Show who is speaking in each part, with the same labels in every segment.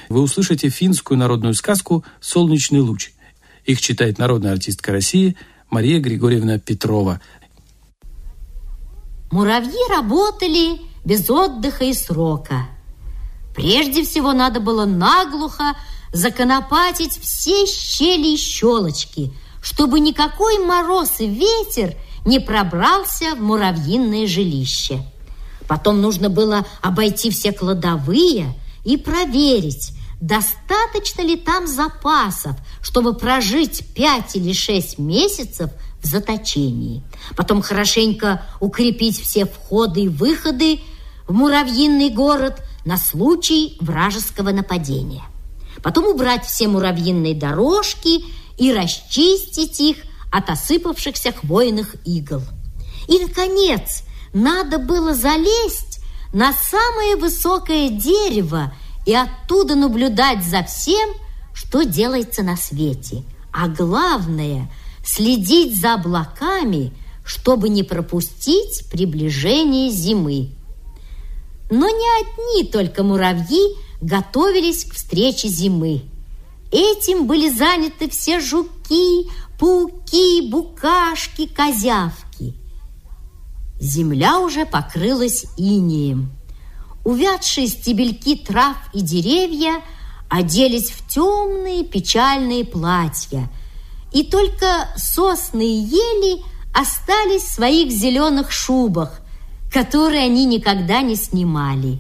Speaker 1: вы услышите финскую народную сказку «Солнечный луч». Их читает народная артистка России Мария Григорьевна Петрова.
Speaker 2: Муравьи работали без отдыха и срока. Прежде всего надо было наглухо законопатить все щели и щелочки, чтобы никакой мороз и ветер не пробрался в муравьиное жилище. Потом нужно было обойти все кладовые и проверить, достаточно ли там запасов, чтобы прожить 5 или 6 месяцев в заточении. Потом хорошенько укрепить все входы и выходы в муравьиный город на случай вражеского нападения. Потом убрать все муравьиные дорожки и расчистить их от осыпавшихся хвойных игл. И, наконец, надо было залезть на самое высокое дерево и оттуда наблюдать за всем, что делается на свете. А главное – следить за облаками, чтобы не пропустить приближение зимы. Но не одни только муравьи готовились к встрече зимы. Этим были заняты все жуки, пауки, букашки, козявки. Земля уже покрылась инеем. Увядшие стебельки трав и деревья оделись в темные печальные платья, и только сосны и ели остались в своих зеленых шубах, которые они никогда не снимали.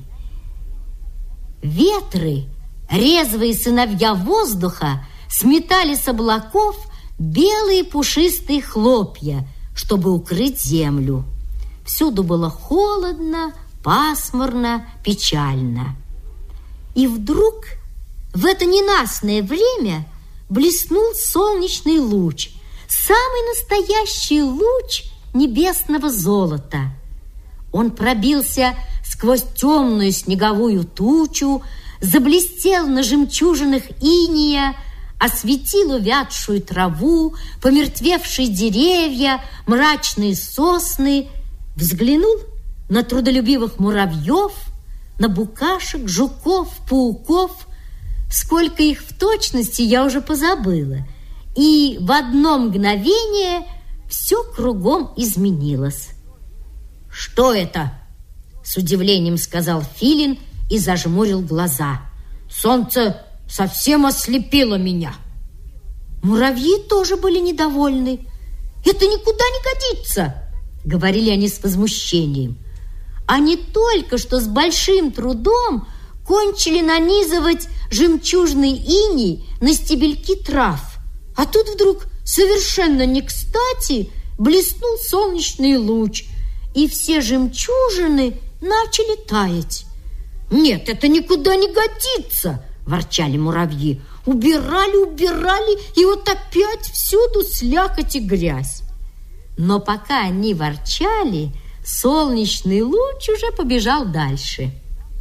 Speaker 2: Ветры, резвые сыновья воздуха, сметали с облаков белые пушистые хлопья, чтобы укрыть землю. Всюду было холодно, пасмурно, печально. И вдруг в это ненастное время блеснул солнечный луч, самый настоящий луч небесного золота. Он пробился сквозь темную снеговую тучу, заблестел на жемчужинах инея, осветил увядшую траву, помертвевшие деревья, мрачные сосны, взглянул на трудолюбивых муравьев, на букашек, жуков, пауков. Сколько их в точности, я уже позабыла. И в одно мгновение все кругом изменилось. «Что это?» – с удивлением сказал Филин и зажмурил глаза. «Солнце совсем ослепило меня». Муравьи тоже были недовольны. «Это никуда не годится!» – говорили они с возмущением. Они только что с большим трудом кончили нанизывать жемчужный иней на стебельки трав. А тут вдруг совершенно не кстати блеснул солнечный луч, и все жемчужины начали таять. «Нет, это никуда не годится!» – ворчали муравьи. Убирали, и вот опять всюду слякоть и грязь. Но пока они ворчали, солнечный луч уже побежал дальше.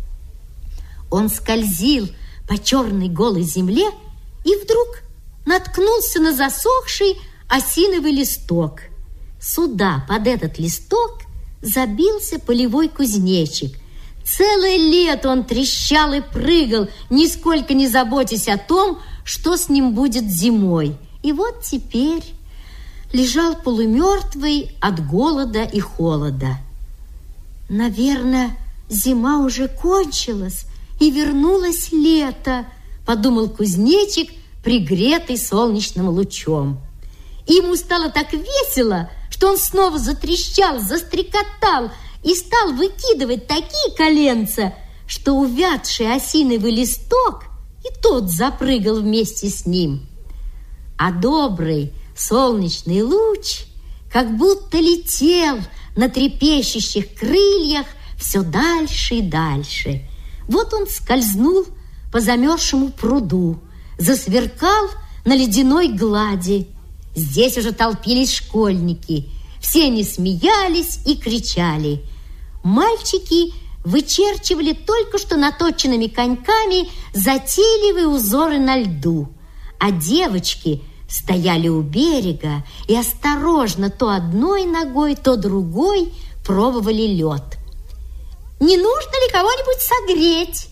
Speaker 2: Он скользил по черной голой земле и вдруг наткнулся на засохший осиновый листок. Сюда, под этот листок, забился полевой кузнечик. Целое лето он трещал и прыгал, нисколько не заботясь о том, что с ним будет зимой. И вот теперь лежал полумертвый от голода и холода. «Наверное, зима уже кончилась, и вернулось лето», – подумал кузнечик, пригретый солнечным лучом. И ему стало так весело, что он снова затрещал, застрекотал и стал выкидывать такие коленца, что увядший осиновый листок и тот запрыгал вместе с ним. А добрый солнечный луч как будто летел на трепещущих крыльях все дальше и дальше. Вот он скользнул по замерзшему пруду, засверкал на ледяной глади. Здесь уже толпились школьники. Все они смеялись и кричали. Мальчики вычерчивали только что наточенными коньками затейливые узоры на льду, а девочки стояли у берега и осторожно то одной ногой, то другой пробовали лед. «Не нужно ли кого-нибудь согреть?» –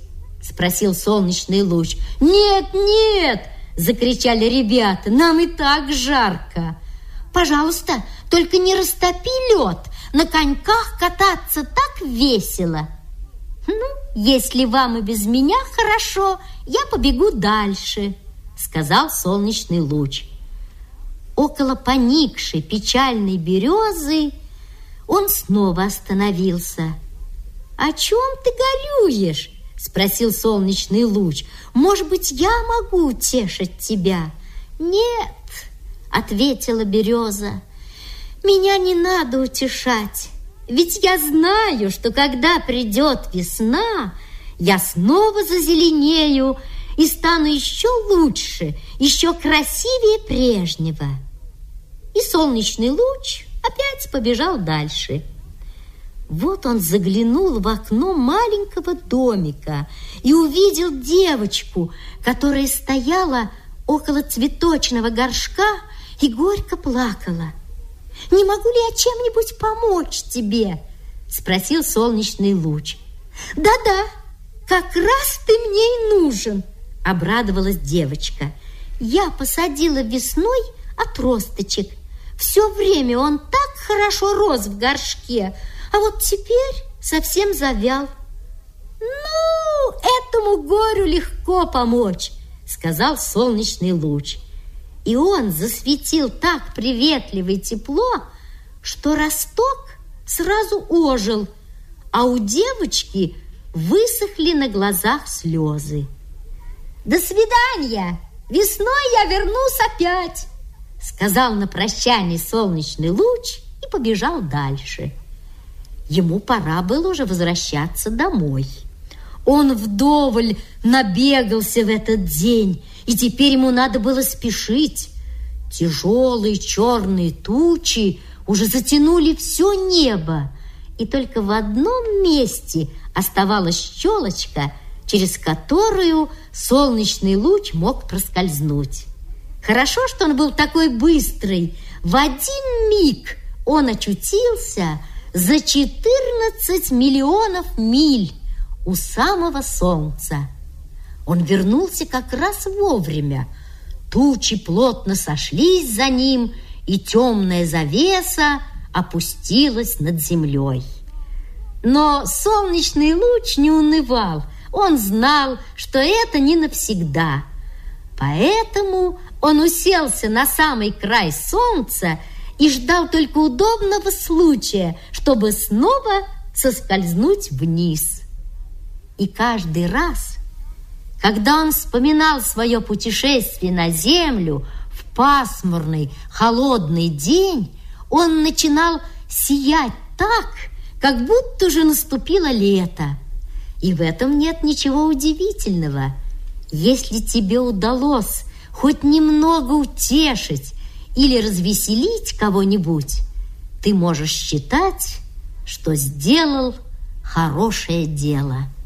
Speaker 2: спросил солнечный луч. «Нет, нет!» – закричали ребята. «Нам и так жарко!» «Пожалуйста, только не растопи лед! На коньках кататься так весело!» «Ну, если вам и без меня хорошо, я побегу дальше», – сказал солнечный луч. Около поникшей печальной березы он снова остановился. «О чем ты горюешь?» – спросил солнечный луч. «Может быть, я могу утешить тебя?» «Нет», – ответила береза, – «меня не надо утешать. Ведь я знаю, что когда придет весна, я снова зазеленею и стану еще лучше, еще красивее прежнего». И солнечный луч опять побежал дальше. Вот он заглянул в окно маленького домика и увидел девочку, которая стояла около цветочного горшка и горько плакала. «Не могу ли я чем-нибудь помочь тебе?» – спросил солнечный луч. «Да-да, как раз ты мне и нужен!» – обрадовалась девочка. «Я посадила весной отросточек. Все время он так хорошо рос в горшке, а вот теперь совсем завял». «Ну, этому горю легко помочь», – сказал солнечный луч. И он засветил так приветливо и тепло, что росток сразу ожил, а у девочки высохли на глазах слезы. «До свидания! Весной я вернусь опять!» — сказал на прощание солнечный луч и побежал дальше. Ему пора было уже возвращаться домой. Он вдоволь набегался в этот день, и теперь ему надо было спешить. Тяжелые черные тучи уже затянули все небо, и только в одном месте оставалась щелочка, через которую солнечный луч мог проскользнуть. Хорошо, что он был такой быстрый. В один миг он очутился за 14 миллионов миль у самого солнца. Он вернулся как раз вовремя. Тучи плотно сошлись за ним, и темная завеса опустилась над землей. Но солнечный луч не унывал. Он знал, что это не навсегда. Поэтому он уселся на самый край солнца и ждал только удобного случая, чтобы снова соскользнуть вниз. И каждый раз, когда он вспоминал свое путешествие на землю в пасмурный, холодный день, он начинал сиять так, как будто уже наступило лето. И в этом нет ничего удивительного. Если тебе удалось хоть немного утешить или развеселить кого-нибудь, ты можешь считать, что сделал хорошее дело.